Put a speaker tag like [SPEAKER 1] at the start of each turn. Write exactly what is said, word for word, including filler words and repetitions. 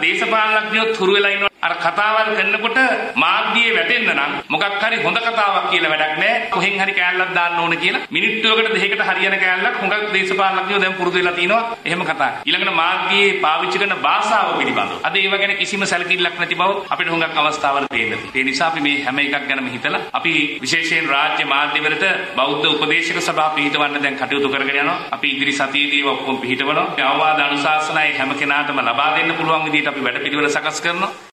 [SPEAKER 1] දේශපාලනඥයෝ තුරු වෙලා ඉන්නවා. අර කතාවල් කරනකොට මාධ්‍යයේ වැටෙන්න නම් මොකක් හරි හොඳ කතාවක් කියලා වැඩක් නැහැ. කොහෙන් හරි කෑල්ලක් දාන්න ඕන කියලා මිනිත්තුවකට දෙකකට හරියන කෑල්ලක් හුඟක් දේශපාලනඥයෝ දැන් පුරුදු වෙලා තිනවා. එහෙම කතා. ඊළඟට මාධ්‍යයේ පාවිච්චි කරන භාෂාව පිළිබඳව අද ඒව ගැන කිසිම සැලකිල්ලක් නැති බව අපිට හුඟක් අවස්ථාවල පේනවා. ඒ නිසා අපි මේ හැම එකක් ගැනම හිතලා අපි විශේෂයෙන් රාජ්‍ය මාධ්‍යවලට බෞද්ධ උපදේශක සභා පිහිටවන්න දැන් කටයුතු කරගෙන යනවා. අපි ඉදිරි සතියේදී ඔක්කොම පිහිටවනවා. අවවාද අනුශාසනායි හැම කෙනාටම ලබා දෙන්න පුළුවන් විදිහට අපි වැඩ පිළිවෙල සකස් කරනවා.